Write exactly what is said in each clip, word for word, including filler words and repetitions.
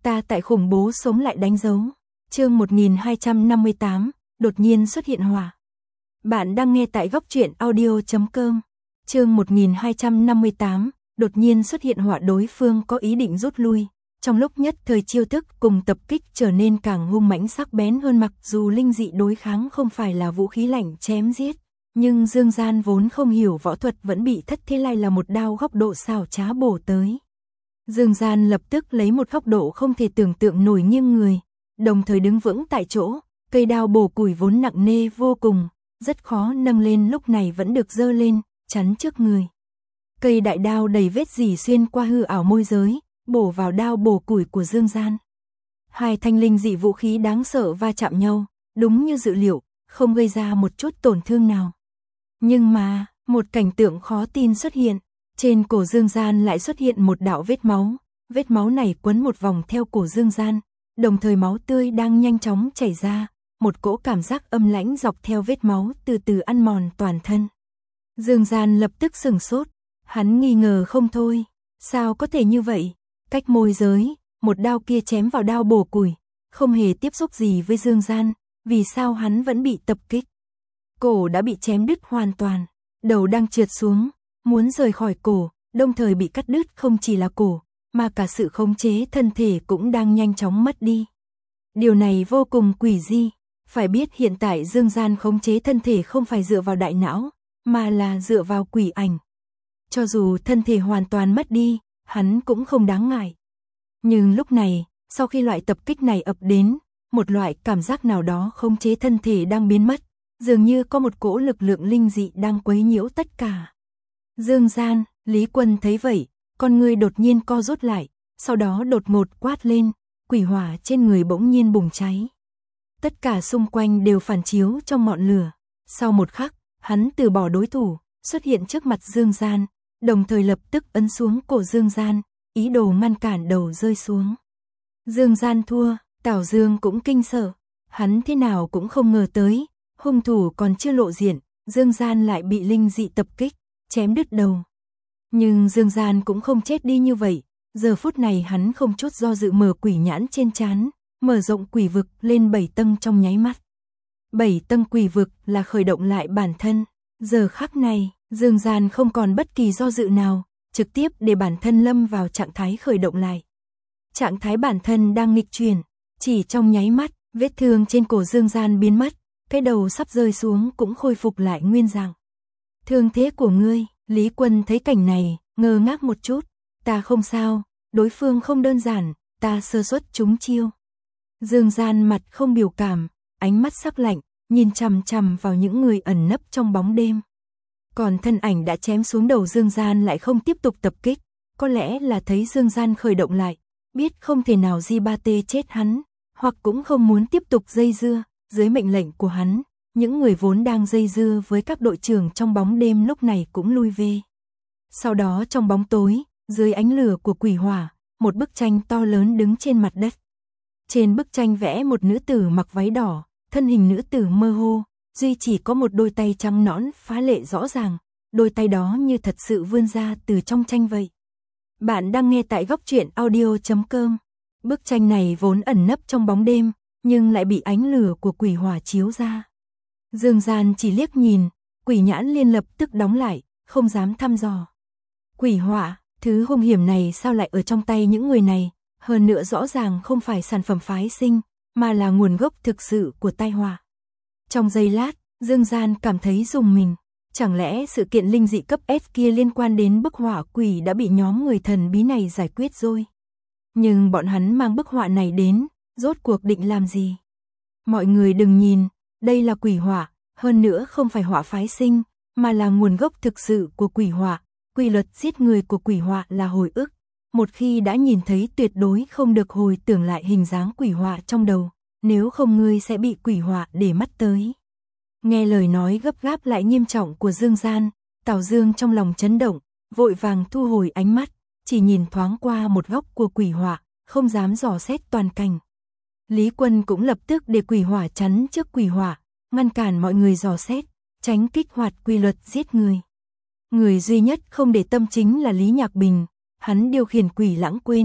Ta tại khủng bố sống lại đánh dấu. Chương một nghìn hai trăm năm mươi tám, đột nhiên xuất hiện hỏa. Bạn đang nghe tại góc truyện audio chấm com. Chương một nghìn hai trăm năm mươi tám, đột nhiên xuất hiện hỏa. Đối phương có ý định rút lui. Trong lúc nhất thời chiêu thức cùng tập kích trở nên càng hung mãnh sắc bén hơn. Mặc dù linh dị đối kháng không phải là vũ khí lạnh chém giết, nhưng Dương Gian vốn không hiểu võ thuật vẫn bị thất thế lai là một đao góc độ xảo trá bổ tới. Dương Gian lập tức lấy một góc độ không thể tưởng tượng nổi nghiêng người, đồng thời đứng vững tại chỗ, cây đao bổ củi vốn nặng nề vô cùng, rất khó nâng lên lúc này vẫn được giơ lên, chắn trước người. Cây đại đao đầy vết rỉ xuyên qua hư ảo môi giới, bổ vào đao bổ củi của Dương Gian. Hai thanh linh dị vũ khí đáng sợ va chạm nhau, đúng như dự liệu, không gây ra một chút tổn thương nào. Nhưng mà, một cảnh tượng khó tin xuất hiện, trên cổ Dương Gian lại xuất hiện một đạo vết máu, vết máu này quấn một vòng theo cổ Dương Gian, đồng thời máu tươi đang nhanh chóng chảy ra, một cỗ cảm giác âm lãnh dọc theo vết máu từ từ ăn mòn toàn thân. Dương Gian lập tức sửng sốt, hắn nghi ngờ không thôi, sao có thể như vậy? Cách môi giới, một đao kia chém vào đao bổ củi, không hề tiếp xúc gì với Dương Gian, vì sao hắn vẫn bị tập kích? Cổ đã bị chém đứt hoàn toàn, đầu đang trượt xuống, muốn rời khỏi cổ, đồng thời bị cắt đứt không chỉ là cổ, mà cả sự khống chế thân thể cũng đang nhanh chóng mất đi. Điều này vô cùng quỷ dị, phải biết hiện tại Dương Gian khống chế thân thể không phải dựa vào đại não, mà là dựa vào quỷ ảnh. Cho dù thân thể hoàn toàn mất đi, hắn cũng không đáng ngại. Nhưng lúc này, sau khi loại tập kích này ập đến, một loại cảm giác nào đó khống chế thân thể đang biến mất, dường như có một cỗ lực lượng linh dị đang quấy nhiễu tất cả. Dương Gian, Lý Quân thấy vậy, con người đột nhiên co rút lại, sau đó đột ngột quát lên, quỷ hỏa trên người bỗng nhiên bùng cháy. Tất cả xung quanh đều phản chiếu trong ngọn lửa. Sau một khắc, hắn từ bỏ đối thủ, xuất hiện trước mặt Dương Gian, đồng thời lập tức ấn xuống cổ Dương Gian, ý đồ ngăn cản đầu rơi xuống. Dương Gian thua, Tào Dương cũng kinh sợ, hắn thế nào cũng không ngờ tới, hung thủ còn chưa lộ diện, Dương Gian lại bị linh dị tập kích, chém đứt đầu. Nhưng Dương Gian cũng không chết đi như vậy, giờ phút này hắn không chút do dự mở quỷ nhãn trên trán, mở rộng quỷ vực lên bảy tầng trong nháy mắt. Bảy tầng quỷ vực là khởi động lại bản thân, giờ khắc này, Dương Gian không còn bất kỳ do dự nào, trực tiếp để bản thân lâm vào trạng thái khởi động lại. Trạng thái bản thân đang nghịch chuyển, chỉ trong nháy mắt, vết thương trên cổ Dương Gian biến mất, cái đầu sắp rơi xuống cũng khôi phục lại nguyên dạng. Thương thế của ngươi, Lý Quân thấy cảnh này, ngơ ngác một chút, ta không sao, đối phương không đơn giản, ta sơ suất trúng chiêu. Dương Gian mặt không biểu cảm, ánh mắt sắc lạnh, nhìn chằm chằm vào những người ẩn nấp trong bóng đêm. Còn thân ảnh đã chém xuống đầu Dương Gian lại không tiếp tục tập kích, có lẽ là thấy Dương Gian khởi động lại, biết không thể nào Di Ba Tê chết hắn, hoặc cũng không muốn tiếp tục dây dưa, dưới mệnh lệnh của hắn, những người vốn đang dây dưa với các đội trưởng trong bóng đêm lúc này cũng lui về. Sau đó trong bóng tối, dưới ánh lửa của quỷ hỏa, một bức tranh to lớn đứng trên mặt đất. Trên bức tranh vẽ một nữ tử mặc váy đỏ, thân hình nữ tử mơ hồ, duy chỉ có một đôi tay trắng nõn phá lệ rõ ràng, đôi tay đó như thật sự vươn ra từ trong tranh vậy. Bạn đang nghe tại góc truyện audio chấm com. Bức tranh này vốn ẩn nấp trong bóng đêm, nhưng lại bị ánh lửa của quỷ hỏa chiếu ra. Dương Gian chỉ liếc nhìn, quỷ nhãn liên lập tức đóng lại, không dám thăm dò. Quỷ hỏa, thứ hung hiểm này sao lại ở trong tay những người này, hơn nữa rõ ràng không phải sản phẩm phái sinh, mà là nguồn gốc thực sự của tai họa. Trong giây lát, Dương Gian cảm thấy rùng mình, chẳng lẽ sự kiện linh dị cấp S kia liên quan đến bức họa quỷ đã bị nhóm người thần bí này giải quyết rồi. Nhưng bọn hắn mang bức họa này đến, rốt cuộc định làm gì? Mọi người đừng nhìn, đây là quỷ họa, hơn nữa không phải họa phái sinh, mà là nguồn gốc thực sự của quỷ họa. Quy luật giết người của quỷ họa là hồi ức, một khi đã nhìn thấy tuyệt đối không được hồi tưởng lại hình dáng quỷ họa trong đầu, nếu không ngươi sẽ bị quỷ họa để mắt tới. Nghe lời nói gấp gáp lại nghiêm trọng của Dương Gian, Tào Dương trong lòng chấn động, vội vàng thu hồi ánh mắt, chỉ nhìn thoáng qua một góc của quỷ họa, không dám dò xét toàn cảnh. Lý Quân cũng lập tức để quỷ hỏa chắn trước quỷ hỏa, ngăn cản mọi người dò xét, tránh kích hoạt quy luật giết người. Người duy nhất không để tâm chính là Lý Nhạc Bình, hắn điều khiển quỷ lãng quên,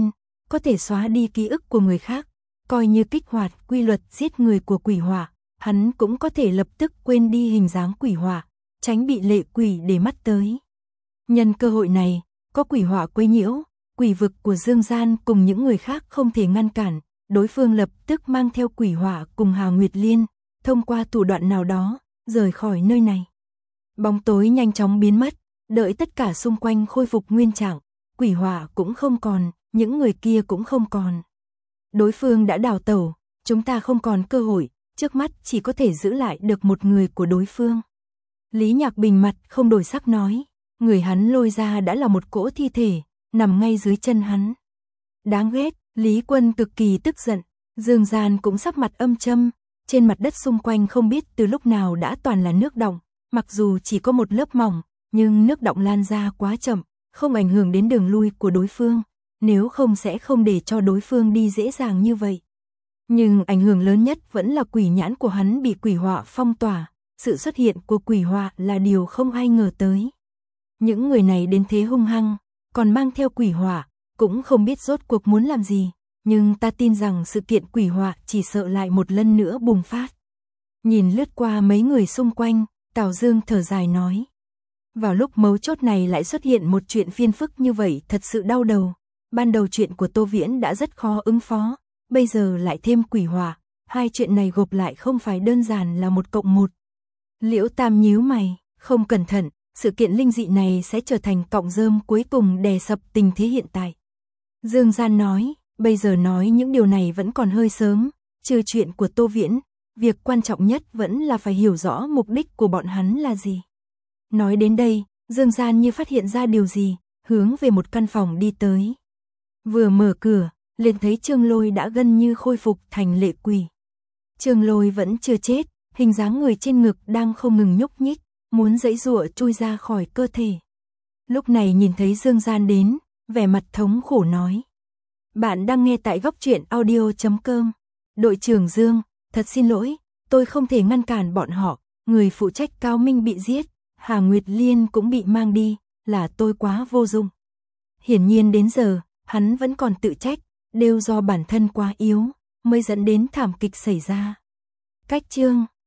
có thể xóa đi ký ức của người khác, coi như kích hoạt quy luật giết người của quỷ hỏa, hắn cũng có thể lập tức quên đi hình dáng quỷ hỏa, tránh bị lệ quỷ để mắt tới. Nhân cơ hội này, có quỷ hỏa quấy nhiễu, quỷ vực của Dương Gian cùng những người khác không thể ngăn cản, đối phương lập tức mang theo quỷ hỏa cùng Hà Nguyệt Liên, thông qua thủ đoạn nào đó, rời khỏi nơi này. Bóng tối nhanh chóng biến mất, đợi tất cả xung quanh khôi phục nguyên trạng, quỷ hỏa cũng không còn, những người kia cũng không còn. Đối phương đã đào tẩu, chúng ta không còn cơ hội, trước mắt chỉ có thể giữ lại được một người của đối phương. Lý Nhạc Bình mặt không đổi sắc nói, người hắn lôi ra đã là một cỗ thi thể, nằm ngay dưới chân hắn. Đáng ghét, Lý Quân cực kỳ tức giận, Dương Gian cũng sắc mặt âm châm, trên mặt đất xung quanh không biết từ lúc nào đã toàn là nước đọng, mặc dù chỉ có một lớp mỏng, nhưng nước đọng lan ra quá chậm, không ảnh hưởng đến đường lui của đối phương, nếu không sẽ không để cho đối phương đi dễ dàng như vậy. Nhưng ảnh hưởng lớn nhất vẫn là quỷ nhãn của hắn bị quỷ họa phong tỏa, sự xuất hiện của quỷ họa là điều không ai ngờ tới. Những người này đến thế hung hăng, còn mang theo quỷ họa, cũng không biết rốt cuộc muốn làm gì, nhưng ta tin rằng sự kiện quỷ họa chỉ sợ lại một lần nữa bùng phát. Nhìn lướt qua mấy người xung quanh, Tào Dương thở dài nói. Vào lúc mấu chốt này lại xuất hiện một chuyện phiền phức như vậy thật sự đau đầu. Ban đầu chuyện của Tô Viễn đã rất khó ứng phó, bây giờ lại thêm quỷ họa, hai chuyện này gộp lại không phải đơn giản là một cộng một. Liễu Tam nhíu mày, không cẩn thận, sự kiện linh dị này sẽ trở thành cọng rơm cuối cùng đè sập tình thế hiện tại. Dương Gian nói, bây giờ nói những điều này vẫn còn hơi sớm, trừ chuyện của Tô Viễn, việc quan trọng nhất vẫn là phải hiểu rõ mục đích của bọn hắn là gì. Nói đến đây, Dương Gian như phát hiện ra điều gì, hướng về một căn phòng đi tới. Vừa mở cửa, liền thấy Trương Lôi đã gần như khôi phục thành lệ quỷ. Trương Lôi vẫn chưa chết, hình dáng người trên ngực đang không ngừng nhúc nhích, muốn giãy giụa chui ra khỏi cơ thể. Lúc này nhìn thấy Dương Gian đến, vẻ mặt thống khổ nói. Bạn đang nghe tại góc truyện audio chấm com. Đội trưởng Dương, thật xin lỗi, tôi không thể ngăn cản bọn họ, người phụ trách Cao Minh bị giết, Hà Nguyệt Liên cũng bị mang đi, là tôi quá vô dụng. Hiển nhiên đến giờ, hắn vẫn còn tự trách, đều do bản thân quá yếu, mới dẫn đến thảm kịch xảy ra. Cách chương